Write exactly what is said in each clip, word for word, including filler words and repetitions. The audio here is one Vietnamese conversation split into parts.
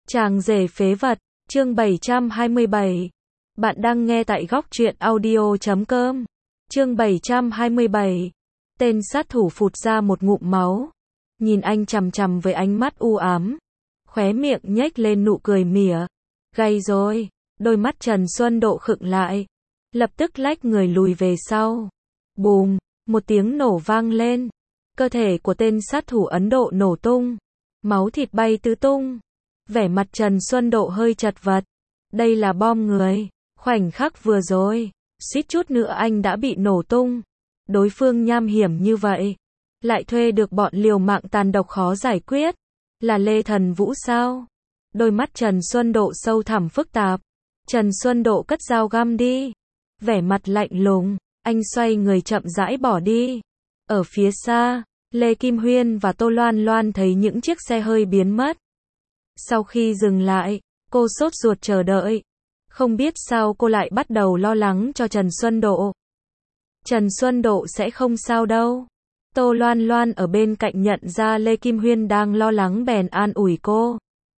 Chàng rể phế vật, chương bảy trăm hai mươi bảy. Bạn đang nghe tại góc truyện audio chấm com. Chương bảy trăm hai mươi bảy. Tên sát thủ phụt ra một ngụm máu. Nhìn anh chằm chằm với ánh mắt u ám. Khóe miệng nhếch lên nụ cười mỉa. Gay rồi. Đôi mắt Trần Xuân Độ khựng lại. Lập tức lách người lùi về sau. Bùm. Một tiếng nổ vang lên. Cơ thể của tên sát thủ Ấn Độ nổ tung. Máu thịt bay tứ tung. Vẻ mặt Trần Xuân Độ hơi chật vật. Đây là bom người. Khoảnh khắc vừa rồi, suýt chút nữa anh đã bị nổ tung. Đối phương nham hiểm như vậy, lại thuê được bọn liều mạng tàn độc khó giải quyết. Là Lê Thần Vũ sao? Đôi mắt Trần Xuân Độ sâu thẳm phức tạp. Trần Xuân Độ cất dao găm đi. Vẻ mặt lạnh lùng, anh xoay người chậm rãi bỏ đi. Ở phía xa, Lê Kim Huyên và Tô Loan Loan thấy những chiếc xe hơi biến mất. Sau khi dừng lại, cô sốt ruột chờ đợi. Không biết sao cô lại bắt đầu lo lắng cho Trần Xuân Độ. Trần Xuân Độ sẽ không sao đâu. Tô Loan Loan ở bên cạnh nhận ra Lê Kim Huyên đang lo lắng bèn an ủi cô.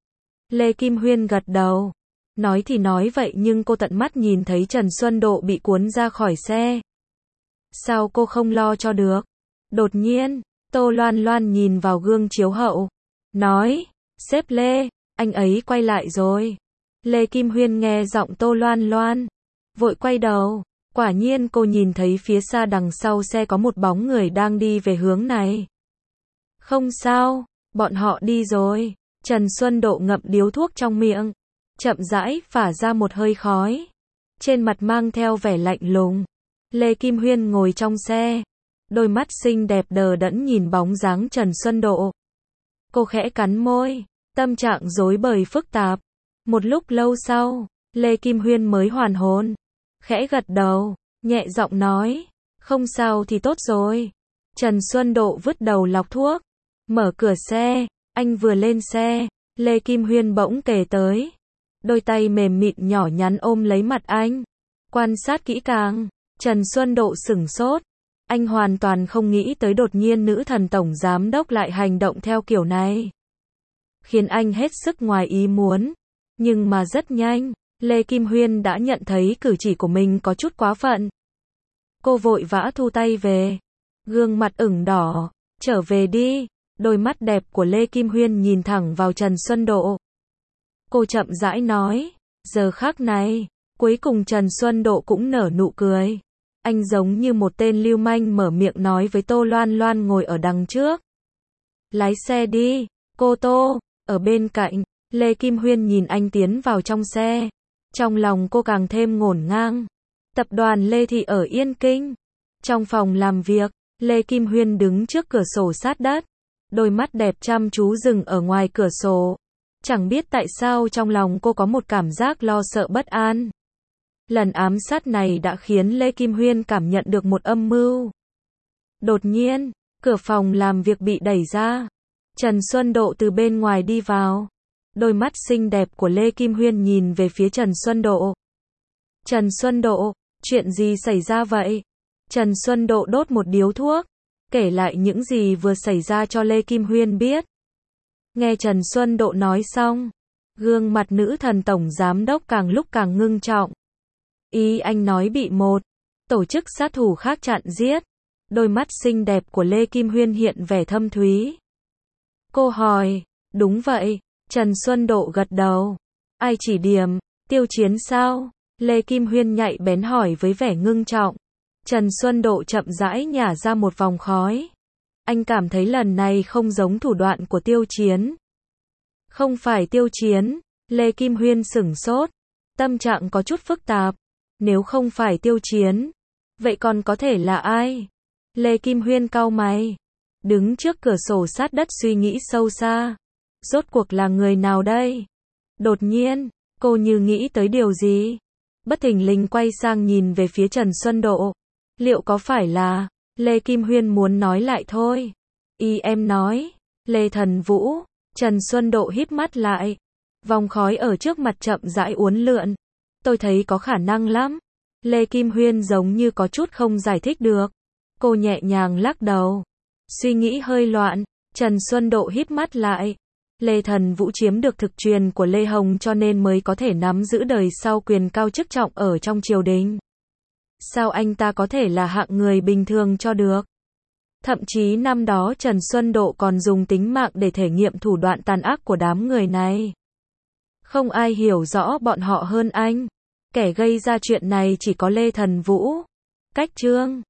Lê Kim Huyên gật đầu. Nói thì nói vậy nhưng cô tận mắt nhìn thấy Trần Xuân Độ bị cuốn ra khỏi xe. Sao cô không lo cho được? Đột nhiên, Tô Loan Loan nhìn vào gương chiếu hậu. Nói, sếp Lê, anh ấy quay lại rồi. Lê Kim Huyên nghe giọng Tô Loan Loan. Vội quay đầu. Quả nhiên cô nhìn thấy phía xa đằng sau xe có một bóng người đang đi về hướng này. Không sao, bọn họ đi rồi. Trần Xuân Độ ngậm điếu thuốc trong miệng. Chậm rãi phả ra một hơi khói. Trên mặt mang theo vẻ lạnh lùng. Lê Kim Huyên ngồi trong xe. Đôi mắt xinh đẹp đờ đẫn nhìn bóng dáng Trần Xuân Độ. Cô khẽ cắn môi. Tâm trạng rối bời phức tạp. Một lúc lâu sau, Lê Kim Huyên mới hoàn hồn. Khẽ gật đầu, nhẹ giọng nói. Không sao thì tốt rồi. Trần Xuân Độ vứt đầu lọc thuốc. Mở cửa xe, anh vừa lên xe, Lê Kim Huyên bỗng kề tới. Đôi tay mềm mịn nhỏ nhắn ôm lấy mặt anh. Quan sát kỹ càng, Trần Xuân Độ sửng sốt. Anh hoàn toàn không nghĩ tới đột nhiên nữ thần tổng giám đốc lại hành động theo kiểu này. Khiến anh hết sức ngoài ý muốn. Nhưng mà rất nhanh, Lê Kim Huyên đã nhận thấy cử chỉ của mình có chút quá phận. Cô vội vã thu tay về. Gương mặt ửng đỏ. Trở về đi. Đôi mắt đẹp của Lê Kim Huyên nhìn thẳng vào Trần Xuân Độ. Cô chậm rãi nói. Giờ khắc này, cuối cùng Trần Xuân Độ cũng nở nụ cười. Anh giống như một tên lưu manh mở miệng nói với Tô Loan Loan ngồi ở đằng trước. Lái xe đi, cô Tô. Ở bên cạnh, Lê Kim Huyên nhìn anh tiến vào trong xe. Trong lòng cô càng thêm ngổn ngang. Tập đoàn Lê Thị ở Yên Kinh. Trong phòng làm việc, Lê Kim Huyên đứng trước cửa sổ sát đất. Đôi mắt đẹp chăm chú dừng ở ngoài cửa sổ. Chẳng biết tại sao trong lòng cô có một cảm giác lo sợ bất an. Lần ám sát này đã khiến Lê Kim Huyên cảm nhận được một âm mưu. Đột nhiên, cửa phòng làm việc bị đẩy ra. Trần Xuân Độ từ bên ngoài đi vào. Đôi mắt xinh đẹp của Lê Kim Huyên nhìn về phía Trần Xuân Độ. Trần Xuân Độ, chuyện gì xảy ra vậy? Trần Xuân Độ đốt một điếu thuốc, kể lại những gì vừa xảy ra cho Lê Kim Huyên biết. Nghe Trần Xuân Độ nói xong, gương mặt nữ thần tổng giám đốc càng lúc càng ngưng trọng. Ý anh nói bị một tổ chức sát thủ khác chặn giết. Đôi mắt xinh đẹp của Lê Kim Huyên hiện vẻ thâm thúy. Cô hỏi, đúng vậy. Trần Xuân Độ gật đầu. Ai chỉ điểm? Tiêu Chiến sao? Lê Kim Huyên nhạy bén hỏi với vẻ ngưng trọng. Trần Xuân Độ chậm rãi nhả ra một vòng khói. Anh cảm thấy lần này không giống thủ đoạn của Tiêu Chiến. Không phải Tiêu Chiến. Lê Kim Huyên sửng sốt. Tâm trạng có chút phức tạp. Nếu không phải Tiêu Chiến, vậy còn có thể là ai? Lê Kim Huyên cau mày. Đứng trước cửa sổ sát đất suy nghĩ sâu xa. Rốt cuộc là người nào đây? Đột nhiên, cô như nghĩ tới điều gì. Bất thình lình quay sang nhìn về phía Trần Xuân Độ. Liệu có phải là... Lê Kim Huyên muốn nói lại thôi. Y em nói. Lê Thần Vũ. Trần Xuân Độ híp mắt lại. Vòng khói ở trước mặt chậm rãi uốn lượn. Tôi thấy có khả năng lắm. Lê Kim Huyên giống như có chút không giải thích được. Cô nhẹ nhàng lắc đầu. Suy nghĩ hơi loạn. Trần Xuân Độ híp mắt lại. Lê Thần Vũ chiếm được thực truyền của Lê Hồng cho nên mới có thể nắm giữ đời sau quyền cao chức trọng ở trong triều đình. Sao anh ta có thể là hạng người bình thường cho được? Thậm chí năm đó Trần Xuân Độ còn dùng tính mạng để thể nghiệm thủ đoạn tàn ác của đám người này. Không ai hiểu rõ bọn họ hơn anh. Kẻ gây ra chuyện này chỉ có Lê Thần Vũ. Cách chương